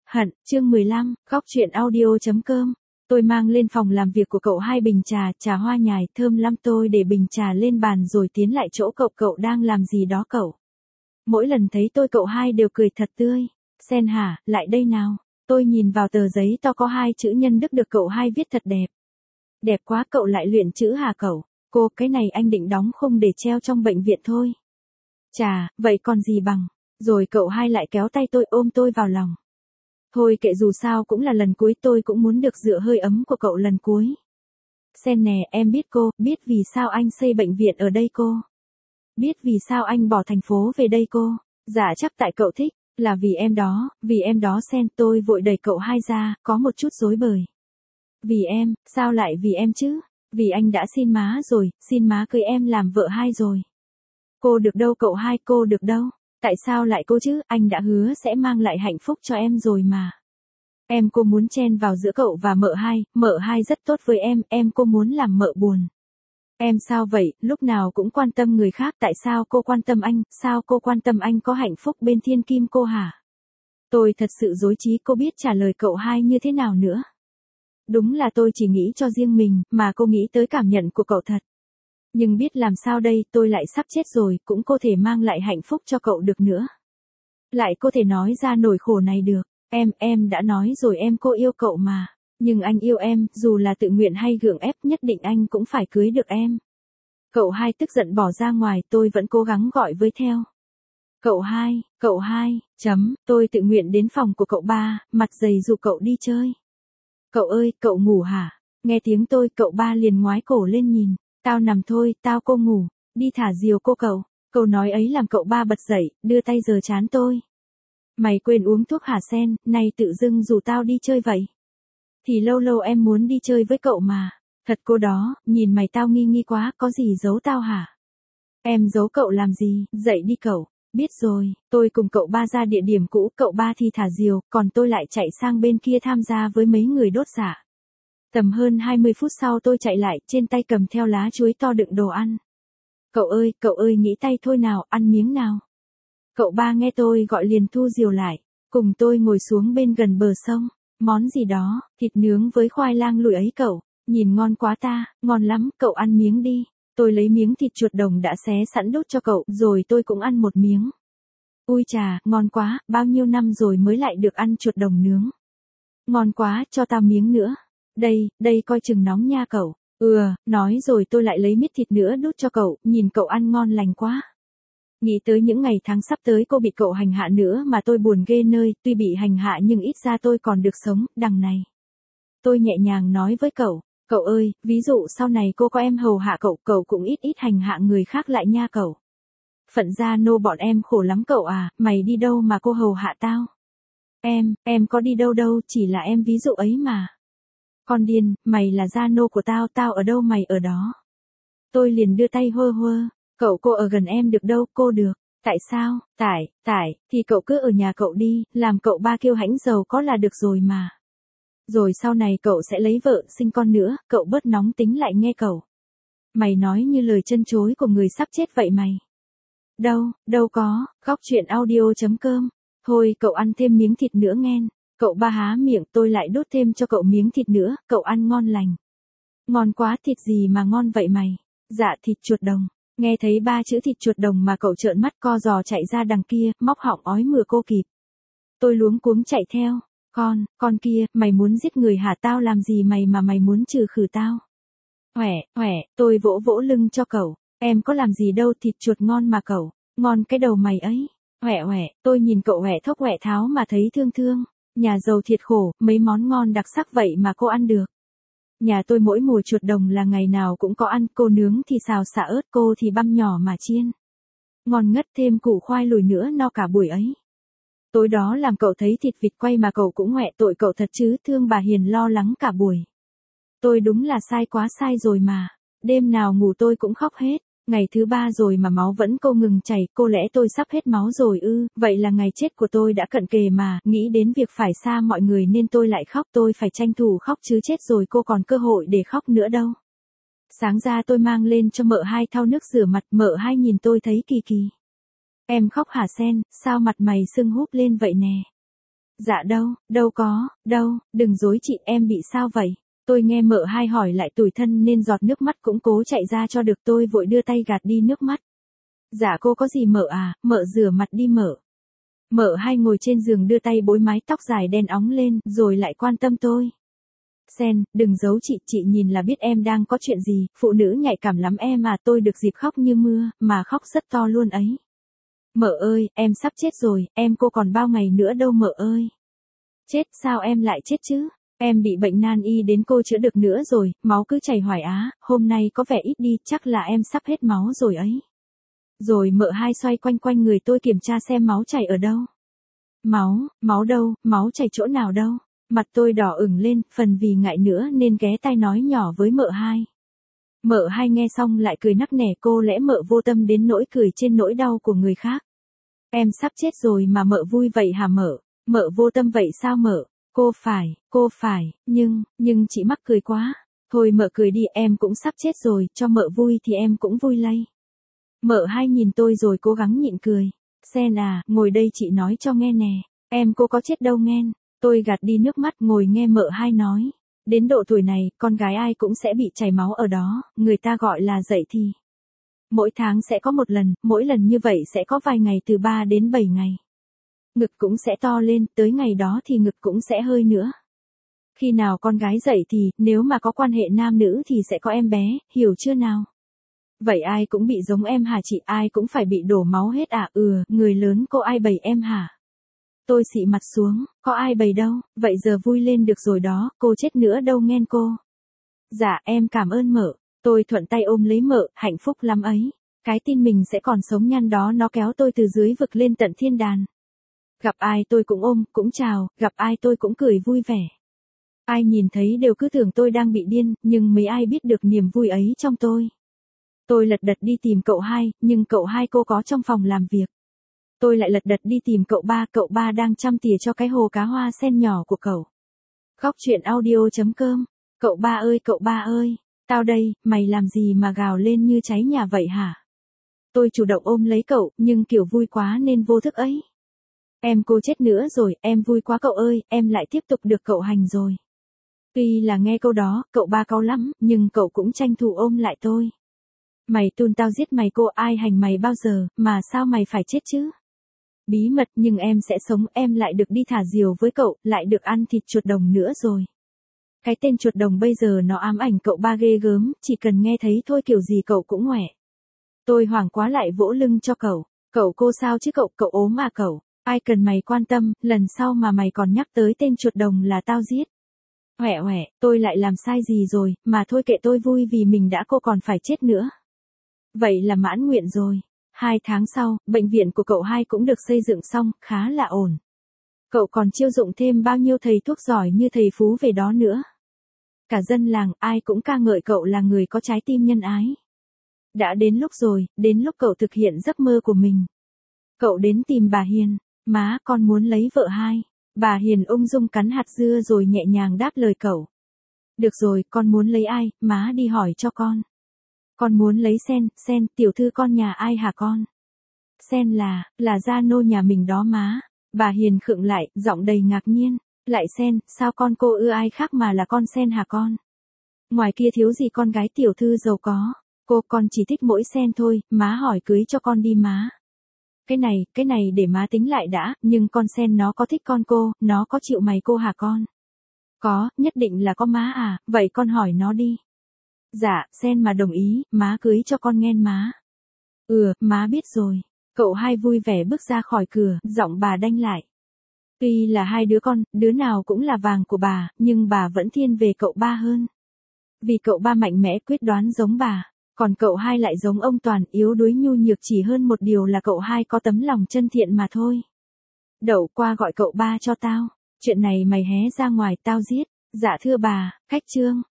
Hận, chương 15, góc truyện audio.com. Tôi mang lên phòng làm việc của cậu 2 bình trà hoa nhài, thơm lắm. Tôi để bình trà lên bàn rồi tiến lại chỗ cậu đang làm gì đó cậu. Mỗi lần thấy tôi cậu 2 đều cười thật tươi. Sen hả, lại đây nào. Tôi nhìn vào tờ giấy to có 2 chữ nhân đức được cậu 2 viết thật đẹp. Đẹp quá, cậu lại luyện chữ hả cậu? Cô, cái này anh định đóng khung để treo trong bệnh viện thôi. Chà, vậy còn gì bằng. Rồi cậu 2 lại kéo tay tôi ôm tôi vào lòng. Thôi kệ, dù sao cũng là lần cuối, tôi cũng muốn được dựa hơi ấm của cậu lần cuối. Sen nè, em biết cô, biết vì sao anh xây bệnh viện ở đây cô. Biết vì sao anh bỏ thành phố về đây cô. Dạ chắc tại cậu thích, là vì em đó Sen. Tôi vội đẩy cậu 2 ra, có một chút rối bời. Vì em, sao lại vì em chứ? Vì anh đã xin má rồi, xin má cưới em làm vợ 2 rồi. Cô được đâu cậu 2, cô được đâu. Tại sao lại cô chứ, anh đã hứa sẽ mang lại hạnh phúc cho em rồi mà. Cô muốn chen vào giữa cậu và mợ 2 rất tốt với em cô muốn làm mợ buồn. Em sao vậy, lúc nào cũng quan tâm người khác, tại sao cô quan tâm anh, sao cô quan tâm anh có hạnh phúc bên thiên kim cô hả? Tôi thật sự rối trí, cô biết trả lời cậu 2 như thế nào nữa. Đúng là tôi chỉ nghĩ cho riêng mình, mà cô nghĩ tới cảm nhận của cậu thật. Nhưng biết làm sao đây, tôi lại sắp chết rồi, cũng có thể mang lại hạnh phúc cho cậu được nữa. Lại có thể nói ra nỗi khổ này được. Em đã nói rồi, cô yêu cậu mà. Nhưng anh yêu em, dù là tự nguyện hay gượng ép, nhất định anh cũng phải cưới được em. Cậu 2 tức giận bỏ ra ngoài, tôi vẫn cố gắng gọi với theo. Cậu hai, tôi tự nguyện đến phòng của cậu 3, mặt dày dụ cậu đi chơi. Cậu ơi, cậu ngủ hả? Nghe tiếng tôi, cậu 3 liền ngoái cổ lên nhìn. Tao nằm thôi, cô ngủ, đi thả diều cô cậu. Câu nói ấy làm cậu 3 bật dậy, đưa tay giở trán tôi. Mày quên uống thuốc hả Sen, này tự dưng rủ tao đi chơi vậy. Thì lâu lâu em muốn đi chơi với cậu mà. Thật cô đó, nhìn mày tao nghi quá, có gì giấu tao hả? Em giấu cậu làm gì, dậy đi cậu. Biết rồi, tôi cùng cậu 3 ra địa điểm cũ, cậu 3 thì thả diều, còn tôi lại chạy sang bên kia tham gia với mấy người đốt xả. Tầm hơn 20 phút sau tôi chạy lại, trên tay cầm theo lá chuối to đựng đồ ăn. Cậu ơi, nghĩ tay thôi nào, ăn miếng nào. Cậu 3 nghe tôi gọi liền thu diều lại, cùng tôi ngồi xuống bên gần bờ sông. Món gì đó, thịt nướng với khoai lang lụi ấy cậu, nhìn ngon quá ta, ngon lắm, cậu ăn miếng đi. Tôi lấy miếng thịt chuột đồng đã xé sẵn đút cho cậu, rồi tôi cũng ăn một miếng. Ui chà, ngon quá, bao nhiêu năm rồi mới lại được ăn chuột đồng nướng. Ngon quá, cho tao miếng nữa. Đây coi chừng nóng nha cậu. Nói rồi tôi lại lấy miết thịt nữa đút cho cậu, nhìn cậu ăn ngon lành quá. Nghĩ tới những ngày tháng sắp tới cô bị cậu hành hạ nữa mà tôi buồn ghê nơi, tuy bị hành hạ nhưng ít ra tôi còn được sống, đằng này. Tôi nhẹ nhàng nói với cậu ơi, ví dụ sau này cô có em hầu hạ cậu cũng ít hành hạ người khác lại nha cậu. Phận gia nô bọn em khổ lắm cậu à, mày đi đâu mà cô hầu hạ tao? Em có đi đâu đâu, chỉ là em ví dụ ấy mà. Con điên, mày là gia nô của tao ở đâu mày ở đó. Tôi liền đưa tay hơ, cô ở gần em được đâu, cô được. Tại sao, thì cậu cứ ở nhà cậu đi, làm cậu 3 kêu hãnh giàu có là được rồi mà. Rồi sau này cậu sẽ lấy vợ, sinh con nữa, cậu bớt nóng tính lại nghe cậu. Mày nói như lời chân chối của người sắp chết vậy mày. Đâu có, góc truyện audio.com. Thôi cậu ăn thêm miếng thịt nữa nghe. Cậu 3 há miệng, tôi lại đốt thêm cho cậu miếng thịt nữa, cậu ăn ngon lành. Ngon quá, thịt gì mà ngon vậy mày? Dạ thịt chuột đồng. Nghe thấy 3 chữ thịt chuột đồng mà cậu trợn mắt co giò chạy ra đằng kia, móc họng ói mửa cô kịp. Tôi luống cuống chạy theo. Con kia, mày muốn giết người hả? Tao làm gì mày mà mày muốn trừ khử tao? Tôi vỗ lưng cho cậu. Em có làm gì đâu, thịt chuột ngon mà cậu. Ngon cái đầu mày ấy. Tôi nhìn cậu thốc tháo mà thấy thương. Nhà giàu thiệt khổ, mấy món ngon đặc sắc vậy mà cô ăn được. Nhà tôi mỗi mùa chuột đồng là ngày nào cũng có ăn, cô nướng thì xào xả ớt, cô thì băm nhỏ mà chiên. Ngon ngất, thêm củ khoai lùi nữa, no cả buổi ấy. Tối đó làm cậu thấy thịt vịt quay mà cậu cũng tội cậu thật chứ, thương bà Hiền lo lắng cả buổi. Tôi đúng là sai quá sai rồi mà. Đêm nào ngủ tôi cũng khóc hết. Ngày thứ 3 rồi mà máu vẫn không ngừng chảy, cô lẽ tôi sắp hết máu rồi ư? Vậy là ngày chết của tôi đã cận kề mà, nghĩ đến việc phải xa mọi người nên tôi lại khóc, tôi phải tranh thủ khóc chứ chết rồi cô còn cơ hội để khóc nữa đâu. Sáng ra tôi mang lên cho mợ 2 thau nước rửa mặt, mợ 2 nhìn tôi thấy kỳ. Em khóc hả Sen, sao mặt mày sưng húp lên vậy nè? Dạ đâu, đâu có, đâu, đừng dối chị, em bị sao vậy? Tôi nghe mợ hai hỏi lại tủi thân nên giọt nước mắt cũng cố chạy ra cho được, tôi vội đưa tay gạt đi nước mắt. Dạ cô có gì mợ à, mợ rửa mặt đi mợ. Mợ hai ngồi trên giường đưa tay bối mái tóc dài đen óng lên, rồi lại quan tâm tôi. Sen, đừng giấu chị nhìn là biết em đang có chuyện gì, phụ nữ nhạy cảm lắm em à, tôi được dịp khóc như mưa, mà khóc rất to luôn ấy. Mợ ơi, em sắp chết rồi, em cô còn bao ngày nữa đâu mợ ơi. Chết, sao em lại chết chứ? Em bị bệnh nan y đến cô chữa được nữa rồi, máu cứ chảy hoài á, hôm nay có vẻ ít đi, chắc là em sắp hết máu rồi ấy. Rồi mợ hai xoay quanh quanh người tôi kiểm tra xem máu chảy ở đâu. Máu đâu, máu chảy chỗ nào đâu. Mặt tôi đỏ ửng lên, phần vì ngại nữa nên ghé tai nói nhỏ với mợ hai. Mợ hai nghe xong lại cười nắc nẻ, cô lẽ mợ vô tâm đến nỗi cười trên nỗi đau của người khác. Em sắp chết rồi mà mợ vui vậy hả mợ? Mợ vô tâm vậy sao mợ? Cô phải, nhưng chị mắc cười quá. Thôi mợ cười đi, em cũng sắp chết rồi, cho mợ vui thì em cũng vui lây. Mợ hai nhìn tôi rồi cố gắng nhịn cười. Sen à, ngồi đây chị nói cho nghe nè, em cô có chết đâu nghen. Tôi gạt đi nước mắt ngồi nghe mợ hai nói. Đến độ tuổi này, con gái ai cũng sẽ bị chảy máu ở đó, người ta gọi là dậy thì. Mỗi tháng sẽ có một lần, mỗi lần như vậy sẽ có vài ngày từ 3 đến 7 ngày. Ngực cũng sẽ to lên, tới ngày đó thì ngực cũng sẽ hơi nữa. Khi nào con gái dậy thì, nếu mà có quan hệ nam nữ thì sẽ có em bé, hiểu chưa nào? Vậy ai cũng bị giống em hả chị, ai cũng phải bị đổ máu hết à? Người lớn cô ai bày em hả? Tôi xị mặt xuống, có ai bày đâu, vậy giờ vui lên được rồi đó, cô chết nữa đâu nghen cô. Dạ em cảm ơn mợ, tôi thuận tay ôm lấy mợ, hạnh phúc lắm ấy. Cái tin mình sẽ còn sống nhăn đó nó kéo tôi từ dưới vực lên tận thiên đàng. Gặp ai tôi cũng ôm, cũng chào, gặp ai tôi cũng cười vui vẻ. Ai nhìn thấy đều cứ tưởng tôi đang bị điên, nhưng mấy ai biết được niềm vui ấy trong tôi. Tôi lật đật đi tìm cậu hai, nhưng cậu hai cô có trong phòng làm việc. Tôi lại lật đật đi tìm cậu ba đang chăm tỉa cho cái hồ cá hoa sen nhỏ của cậu. Góc chuyện audio.com. Cậu ba ơi, tao đây, mày làm gì mà gào lên như cháy nhà vậy hả? Tôi chủ động ôm lấy cậu, nhưng kiểu vui quá nên vô thức ấy. Em cô chết nữa rồi, em vui quá cậu ơi, em lại tiếp tục được cậu hành rồi. Tuy là nghe câu đó, cậu ba cáu lắm, nhưng cậu cũng tranh thủ ôm lại tôi. Mày tun tao giết mày cô, ai hành mày bao giờ, mà sao mày phải chết chứ? Bí mật, nhưng em sẽ sống, em lại được đi thả diều với cậu, lại được ăn thịt chuột đồng nữa rồi. Cái tên chuột đồng bây giờ nó ám ảnh cậu ba ghê gớm, chỉ cần nghe thấy thôi kiểu gì cậu cũng ngoẻ. Tôi hoảng quá lại vỗ lưng cho cậu. Cậu cô sao chứ cậu ốm à cậu? Ai cần mày quan tâm, lần sau mà mày còn nhắc tới tên chuột đồng là tao giết. Hoẹ, tôi lại làm sai gì rồi, mà thôi kệ tôi vui vì mình đã cô còn phải chết nữa. Vậy là mãn nguyện rồi. 2 tháng sau, bệnh viện của cậu hai cũng được xây dựng xong, khá là ổn. Cậu còn chiêu dụng thêm bao nhiêu thầy thuốc giỏi như thầy Phú về đó nữa. Cả dân làng, ai cũng ca ngợi cậu là người có trái tim nhân ái. Đã đến lúc rồi, đến lúc cậu thực hiện giấc mơ của mình. Cậu đến tìm bà Hiền, má con muốn lấy vợ hai. Bà Hiền ung dung cắn hạt dưa rồi nhẹ nhàng đáp lời cậu. Được rồi, con muốn lấy ai, má đi hỏi cho con. Con muốn lấy Sen, tiểu thư con nhà ai hả con? Sen là gia nô nhà mình đó má. Bà Hiền khựng lại, giọng đầy ngạc nhiên. Lại Sen, sao con cô ưa ai khác mà là con Sen hả con? Ngoài kia thiếu gì con gái tiểu thư giàu có. Con chỉ thích mỗi Sen thôi, má hỏi cưới cho con đi má. Cái này để má tính lại đã, nhưng con Sen nó có thích con cô, nó có chịu mày cô hả con? Có, nhất định là có má à, vậy con hỏi nó đi. Dạ, Sen mà đồng ý, má cưới cho con nghen má. Má biết rồi. Cậu hai vui vẻ bước ra khỏi cửa, giọng bà đanh lại. Tuy là hai đứa con, đứa nào cũng là vàng của bà, nhưng bà vẫn thiên về cậu ba hơn. Vì cậu ba mạnh mẽ quyết đoán giống bà, còn cậu hai lại giống ông Toàn yếu đuối nhu nhược, chỉ hơn một điều là cậu hai có tấm lòng chân thiện mà thôi. Đậu qua gọi cậu ba cho tao, chuyện này mày hé ra ngoài tao giết. Dạ thưa bà, khách trương.